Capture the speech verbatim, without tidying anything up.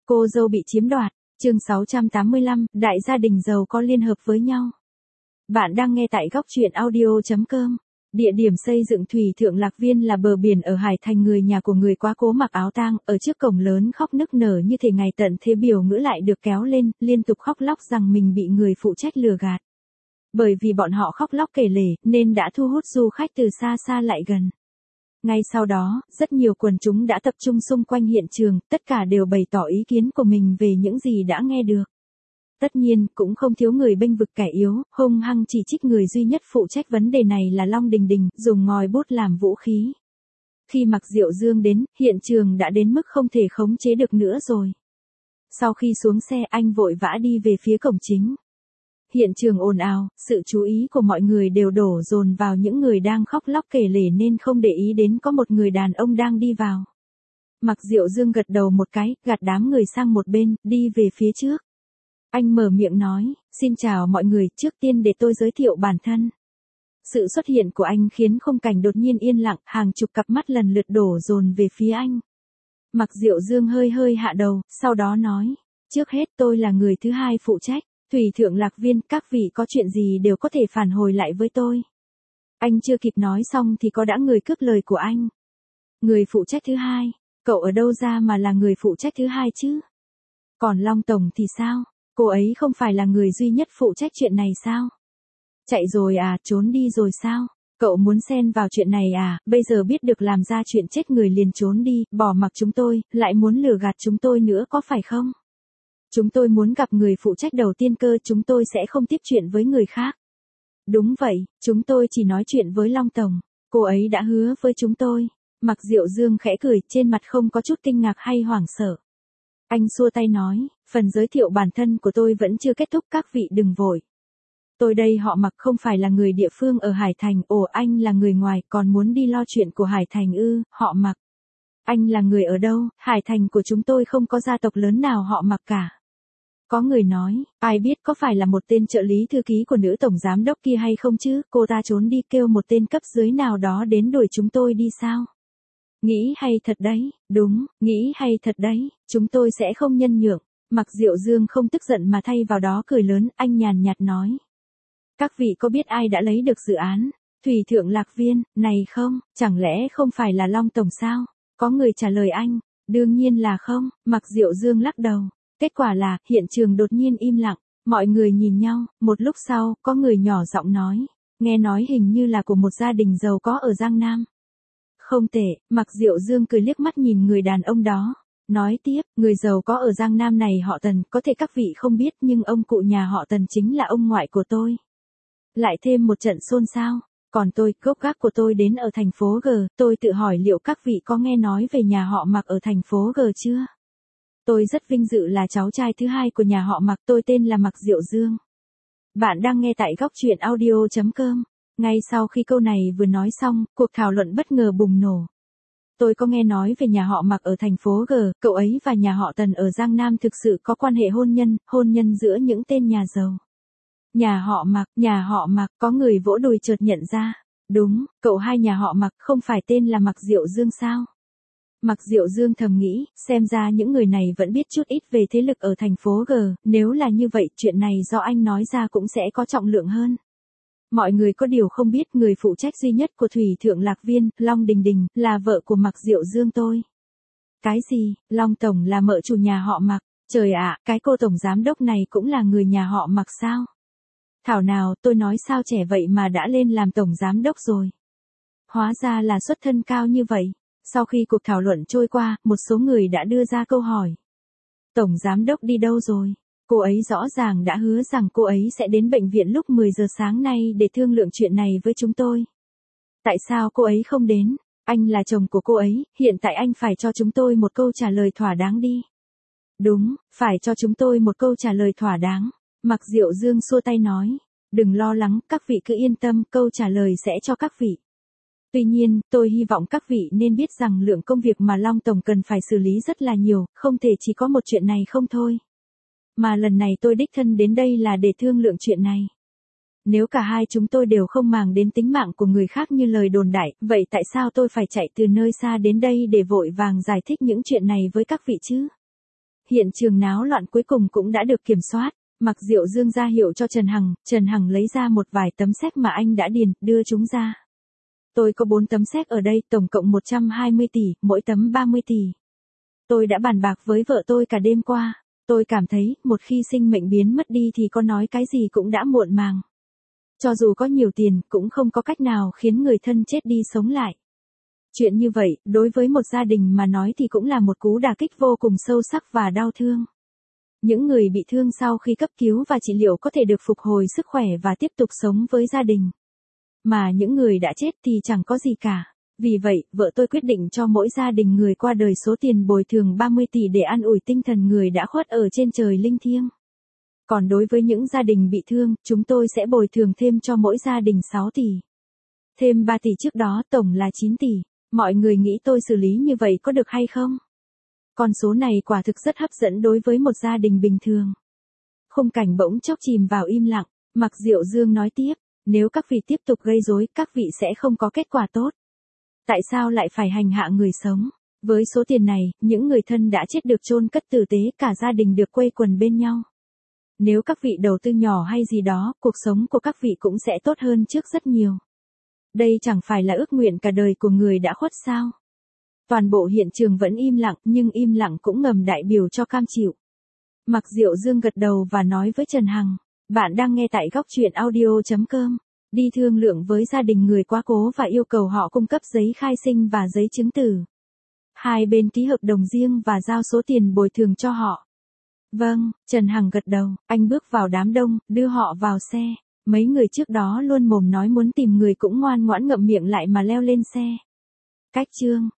Cô dâu bị chiếm đoạt, chương sáu trăm tám mươi lăm, đại gia đình giàu có liên hợp với nhau. Bạn đang nghe tại góc truyện audio chấm com. Địa điểm xây dựng Thủy Thượng Lạc Viên là bờ biển ở Hải Thành. Người nhà của người quá cố mặc áo tang, ở trước cổng lớn khóc nức nở như thể ngày tận thế. Biểu ngữ lại được kéo lên, liên tục khóc lóc rằng mình bị người phụ trách lừa gạt. Bởi vì bọn họ khóc lóc kể lể, nên đã thu hút du khách từ xa xa lại gần. Ngay sau đó, rất nhiều quần chúng đã tập trung xung quanh hiện trường, tất cả đều bày tỏ ý kiến của mình về những gì đã nghe được. Tất nhiên, cũng không thiếu người bênh vực kẻ yếu, hung hăng chỉ trích người duy nhất phụ trách vấn đề này là Long Đình Đình, dùng ngòi bút làm vũ khí. Khi Mạc Diệu Dương đến, hiện trường đã đến mức không thể khống chế được nữa rồi. Sau khi xuống xe, anh vội vã đi về phía cổng chính. Hiện trường ồn ào, sự chú ý của mọi người đều đổ dồn vào những người đang khóc lóc kể lể nên không để ý đến có một người đàn ông đang đi vào. Mạc Diệu Dương gật đầu một cái, gạt đám người sang một bên, đi về phía trước. Anh mở miệng nói, xin chào mọi người, trước tiên để tôi giới thiệu bản thân. Sự xuất hiện của anh khiến khung cảnh đột nhiên yên lặng, hàng chục cặp mắt lần lượt đổ dồn về phía anh. Mạc Diệu Dương hơi hơi hạ đầu, sau đó nói, trước hết tôi là người thứ hai phụ trách. Thủy Thượng Lạc Viên, các vị có chuyện gì đều có thể phản hồi lại với tôi. Anh chưa kịp nói xong thì có đã người cướp lời của anh. Người phụ trách thứ hai, cậu ở đâu ra mà là người phụ trách thứ hai chứ? Còn Long Tổng thì sao? Cô ấy không phải là người duy nhất phụ trách chuyện này sao? Chạy rồi à, trốn đi rồi sao? Cậu muốn xen vào chuyện này à, bây giờ biết được làm ra chuyện chết người liền trốn đi, bỏ mặc chúng tôi, lại muốn lừa gạt chúng tôi nữa có phải không? Chúng tôi muốn gặp người phụ trách đầu tiên cơ, chúng tôi sẽ không tiếp chuyện với người khác. Đúng vậy, chúng tôi chỉ nói chuyện với Long Tổng, cô ấy đã hứa với chúng tôi. Mạc Diệu Dương khẽ cười, trên mặt không có chút kinh ngạc hay hoảng sợ. Anh xua tay nói, phần giới thiệu bản thân của tôi vẫn chưa kết thúc, các vị đừng vội. Tôi đây họ Mạc, không phải là người địa phương ở Hải Thành. Ồ, anh là người ngoài, còn muốn đi lo chuyện của Hải Thành ư? Họ Mạc. Anh là người ở đâu? Hải Thành của chúng tôi không có gia tộc lớn nào họ Mạc cả. Có người nói, ai biết có phải là một tên trợ lý thư ký của nữ tổng giám đốc kia hay không chứ, cô ta trốn đi kêu một tên cấp dưới nào đó đến đuổi chúng tôi đi sao? Nghĩ hay thật đấy, đúng, nghĩ hay thật đấy, chúng tôi sẽ không nhân nhượng. Mạc Diệu Dương không tức giận mà thay vào đó cười lớn, anh nhàn nhạt nói. Các vị có biết ai đã lấy được dự án Thủy Thượng Lạc Viên này không? Chẳng lẽ không phải là Long Tổng sao? Có người trả lời anh, đương nhiên là không. Mạc Diệu Dương lắc đầu. Kết quả là, hiện trường đột nhiên im lặng, mọi người nhìn nhau, một lúc sau, có người nhỏ giọng nói, nghe nói hình như là của một gia đình giàu có ở Giang Nam. Không tệ, Mạc Diệu Dương cười liếc mắt nhìn người đàn ông đó, nói tiếp, người giàu có ở Giang Nam này họ Tần, có thể các vị không biết nhưng ông cụ nhà họ Tần chính là ông ngoại của tôi. Lại thêm một trận xôn xao, còn tôi, gốc gác của tôi đến ở thành phố G, tôi tự hỏi liệu các vị có nghe nói về nhà họ Mạc ở thành phố G chưa? Tôi rất vinh dự là cháu trai thứ hai của nhà họ Mạc, tôi tên là Mạc Diệu Dương. Bạn đang nghe tại góc truyện audio chấm com. Ngay sau khi câu này vừa nói xong, cuộc thảo luận bất ngờ bùng nổ. Tôi có nghe nói về nhà họ Mạc ở thành phố G, cậu ấy và nhà họ Tần ở Giang Nam thực sự có quan hệ hôn nhân, hôn nhân giữa những tên nhà giàu. Nhà họ Mạc, nhà họ Mạc, có người vỗ đùi chợt nhận ra. Đúng, cậu hai nhà họ Mạc không phải tên là Mạc Diệu Dương sao? Mạc Diệu Dương thầm nghĩ, xem ra những người này vẫn biết chút ít về thế lực ở thành phố G, nếu là như vậy, chuyện này do anh nói ra cũng sẽ có trọng lượng hơn. Mọi người có điều không biết, người phụ trách duy nhất của Thủy Thượng Lạc Viên, Long Đình Đình, là vợ của Mạc Diệu Dương tôi. Cái gì, Long Tổng là mợ chủ nhà họ Mạc? Trời ạ, cái cô tổng giám đốc này cũng là người nhà họ Mạc sao? Thảo nào, tôi nói sao trẻ vậy mà đã lên làm tổng giám đốc rồi. Hóa ra là xuất thân cao như vậy. Sau khi cuộc thảo luận trôi qua, một số người đã đưa ra câu hỏi. Tổng giám đốc đi đâu rồi? Cô ấy rõ ràng đã hứa rằng cô ấy sẽ đến bệnh viện lúc mười giờ sáng nay để thương lượng chuyện này với chúng tôi. Tại sao cô ấy không đến? Anh là chồng của cô ấy, hiện tại anh phải cho chúng tôi một câu trả lời thỏa đáng đi. Đúng, phải cho chúng tôi một câu trả lời thỏa đáng. Mạc Diệu Dương xua tay nói. Đừng lo lắng, các vị cứ yên tâm, câu trả lời sẽ cho các vị. Tuy nhiên, tôi hy vọng các vị nên biết rằng lượng công việc mà Long Tổng cần phải xử lý rất là nhiều, không thể chỉ có một chuyện này không thôi. Mà lần này tôi đích thân đến đây là để thương lượng chuyện này. Nếu cả hai chúng tôi đều không màng đến tính mạng của người khác như lời đồn đại, vậy tại sao tôi phải chạy từ nơi xa đến đây để vội vàng giải thích những chuyện này với các vị chứ? Hiện trường náo loạn cuối cùng cũng đã được kiểm soát. Mạc Diệu Dương ra hiệu cho Trần Hằng, Trần Hằng lấy ra một vài tấm séc mà anh đã điền, đưa chúng ra. Tôi có bốn tấm séc ở đây, tổng cộng một trăm hai mươi tỷ, mỗi tấm ba mươi tỷ. Tôi đã bàn bạc với vợ tôi cả đêm qua. Tôi cảm thấy, một khi sinh mệnh biến mất đi thì có nói cái gì cũng đã muộn màng. Cho dù có nhiều tiền, cũng không có cách nào khiến người thân chết đi sống lại. Chuyện như vậy, đối với một gia đình mà nói thì cũng là một cú đả kích vô cùng sâu sắc và đau thương. Những người bị thương sau khi cấp cứu và trị liệu có thể được phục hồi sức khỏe và tiếp tục sống với gia đình. Mà những người đã chết thì chẳng có gì cả. Vì vậy, vợ tôi quyết định cho mỗi gia đình người qua đời số tiền bồi thường ba mươi tỷ để an ủi tinh thần người đã khuất ở trên trời linh thiêng. Còn đối với những gia đình bị thương, chúng tôi sẽ bồi thường thêm cho mỗi gia đình sáu tỷ. Thêm ba tỷ trước đó, tổng là chín tỷ. Mọi người nghĩ tôi xử lý như vậy có được hay không? Con số này quả thực rất hấp dẫn đối với một gia đình bình thường. Khung cảnh bỗng chốc chìm vào im lặng. Mạc Diệu Dương nói tiếp, nếu các vị tiếp tục gây rối, các vị sẽ không có kết quả tốt. Tại sao lại phải hành hạ người sống? Với số tiền này, những người thân đã chết được chôn cất tử tế, cả gia đình được quây quần bên nhau. Nếu các vị đầu tư nhỏ hay gì đó, cuộc sống của các vị cũng sẽ tốt hơn trước rất nhiều. Đây chẳng phải là ước nguyện cả đời của người đã khuất sao? Toàn bộ hiện trường vẫn im lặng, nhưng im lặng cũng ngầm đại biểu cho cam chịu. Mạc Diệu Dương gật đầu và nói với Trần Hằng, bạn đang nghe tại góc truyện audio chấm com. Đi thương lượng với gia đình người quá cố và yêu cầu họ cung cấp giấy khai sinh và giấy chứng tử. Hai bên ký hợp đồng riêng và giao số tiền bồi thường cho họ. Vâng, Trần Hằng gật đầu, anh bước vào đám đông, đưa họ vào xe. Mấy người trước đó luôn mồm nói muốn tìm người cũng ngoan ngoãn ngậm miệng lại mà leo lên xe. Cách chương